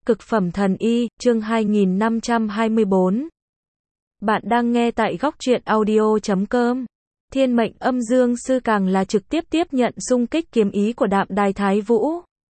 Cực phẩm thần y, chương 2524. Bạn đang nghe tại góc truyện audio.com. Thiên mệnh âm dương sư càng là trực tiếp tiếp nhận xung kích kiếm ý của Đạm Đài Thái Vũ.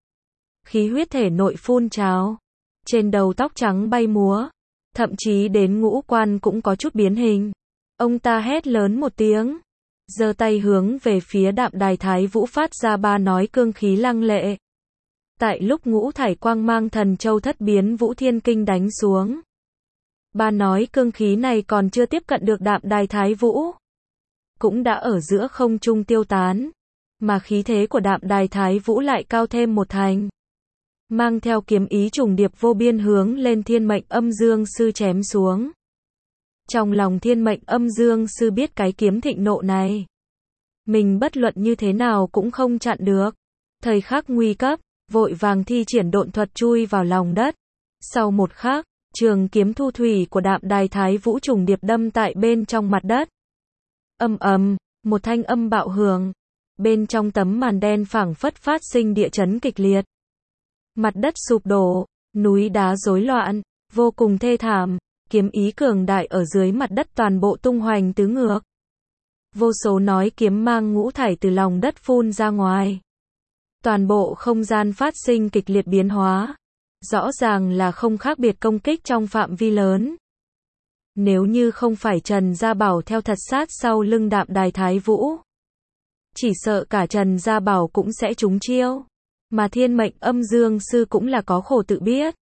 Khí huyết thể nội phun trào, trên đầu tóc trắng bay múa, thậm chí đến ngũ quan cũng có chút biến hình. Ông ta hét lớn một tiếng, giơ tay hướng về phía Đạm Đài Thái Vũ phát ra ba nói cương khí lăng lệ. Tại lúc ngũ thải quang mang thần châu thất biến vũ thiên kinh đánh xuống, ba nói cương khí này còn chưa tiếp cận được Đạm Đài Thái Vũ, cũng đã ở giữa không trung tiêu tán, mà khí thế của Đạm Đài Thái Vũ lại cao thêm một thành, mang theo kiếm ý trùng điệp vô biên hướng lên thiên mệnh âm dương sư chém xuống. Trong lòng thiên mệnh âm dương sư biết cái kiếm thịnh nộ này, mình bất luận như thế nào cũng không chặn được. Thời khắc nguy cấp, vội vàng thi triển độn thuật chui vào lòng đất. Sau một khắc, trường kiếm thu thủy của Đạm Đài Thái Vũ trùng điệp đâm tại bên trong mặt đất. Ầm ầm, một thanh âm bạo hưởng. Bên trong tấm màn đen phảng phất phát sinh địa chấn kịch liệt. Mặt đất sụp đổ, núi đá rối loạn, vô cùng thê thảm, kiếm ý cường đại ở dưới mặt đất toàn bộ tung hoành tứ ngược. Vô số nói kiếm mang ngũ thải từ lòng đất phun ra ngoài. Toàn bộ không gian phát sinh kịch liệt biến hóa. Rõ ràng là không khác biệt công kích trong phạm vi lớn. Nếu như không phải Trần Gia Bảo theo thật sát sau lưng Đạm Đài Thái Vũ, chỉ sợ cả Trần Gia Bảo cũng sẽ trúng chiêu. Mà thiên mệnh âm dương sư cũng là có khổ tự biết.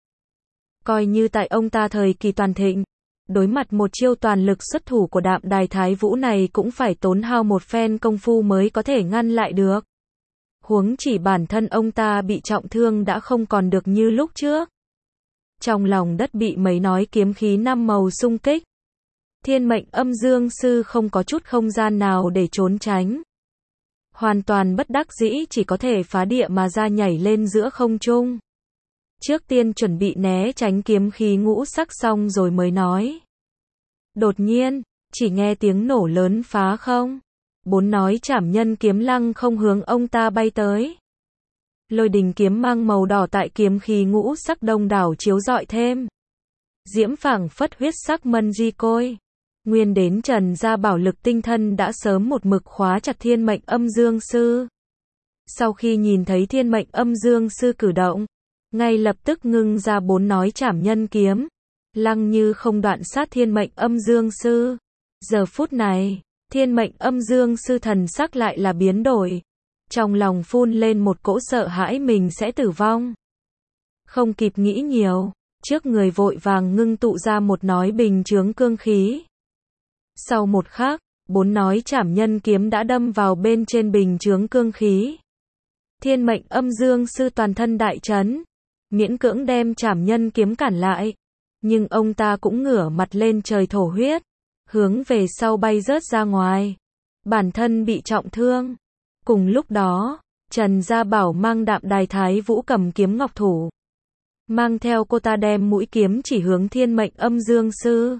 Coi như tại ông ta thời kỳ toàn thịnh, đối mặt một chiêu toàn lực xuất thủ của Đạm Đài Thái Vũ này cũng phải tốn hao một phen công phu mới có thể ngăn lại được. Huống chỉ bản thân ông ta bị trọng thương đã không còn được như lúc trước. Trong lòng đất bị mấy nói kiếm khí năm màu xung kích. Thiên mệnh âm dương sư không có chút không gian nào để trốn tránh. Hoàn toàn bất đắc dĩ chỉ có thể phá địa mà ra nhảy lên giữa không trung. Trước tiên chuẩn bị né tránh kiếm khí ngũ sắc xong rồi mới nói. Đột nhiên, chỉ nghe tiếng nổ lớn phá không. Bốn nói trảm nhân kiếm lăng không hướng ông ta bay tới. Lôi đình kiếm mang màu đỏ tại kiếm khí ngũ sắc đông đảo chiếu rọi thêm. Diễm phảng phất huyết sắc mân di côi. Nguyên đến Trần Gia Bảo lực tinh thân đã sớm một mực khóa chặt thiên mệnh âm dương sư. Sau khi nhìn thấy thiên mệnh âm dương sư cử động, ngay lập tức ngưng ra bốn nói trảm nhân kiếm. Lăng như không đoạn sát thiên mệnh âm dương sư. Giờ phút này, thiên mệnh âm dương sư thần sắc lại là biến đổi. Trong lòng phun lên một cỗ sợ hãi mình sẽ tử vong. Không kịp nghĩ nhiều, trước người vội vàng ngưng tụ ra một nói bình chướng cương khí. Sau một khắc, bốn nói trảm nhân kiếm đã đâm vào bên trên bình chướng cương khí. Thiên mệnh âm dương sư toàn thân đại chấn, miễn cưỡng đem trảm nhân kiếm cản lại. Nhưng ông ta cũng ngửa mặt lên trời thổ huyết, hướng về sau bay rớt ra ngoài. Bản thân bị trọng thương. Cùng lúc đó, Trần Gia Bảo mang Đạm Đài Thái Vũ cầm kiếm ngọc thủ. Mang theo cô ta đem mũi kiếm chỉ hướng thiên mệnh âm dương sư.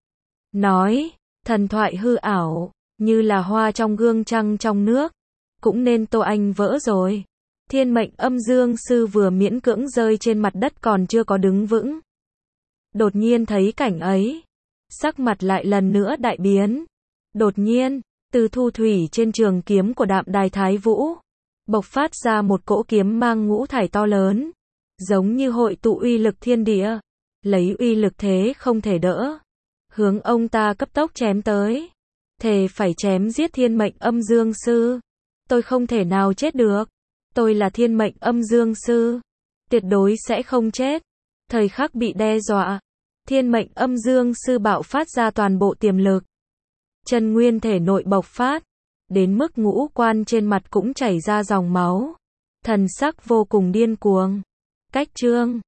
Nói, thần thoại hư ảo, như là hoa trong gương trăng trong nước. Cũng nên tô anh vỡ rồi. Thiên mệnh âm dương sư vừa miễn cưỡng rơi trên mặt đất còn chưa có đứng vững. Đột nhiên thấy cảnh ấy. Sắc mặt lại lần nữa đại biến. Đột nhiên, từ thu thủy trên trường kiếm của Đạm Đài Thái Vũ, bộc phát ra một cỗ kiếm mang ngũ thải to lớn, giống như hội tụ uy lực thiên địa, lấy uy lực thế không thể đỡ, hướng ông ta cấp tốc chém tới, thề phải chém giết thiên mệnh âm dương sư. Tôi không thể nào chết được, tôi là thiên mệnh âm dương sư, tuyệt đối sẽ không chết. Thời khắc bị đe dọa, thiên mệnh âm dương sư bạo phát ra toàn bộ tiềm lực. Chân nguyên thể nội bộc phát, đến mức ngũ quan trên mặt cũng chảy ra dòng máu. Thần sắc vô cùng điên cuồng. Cách chương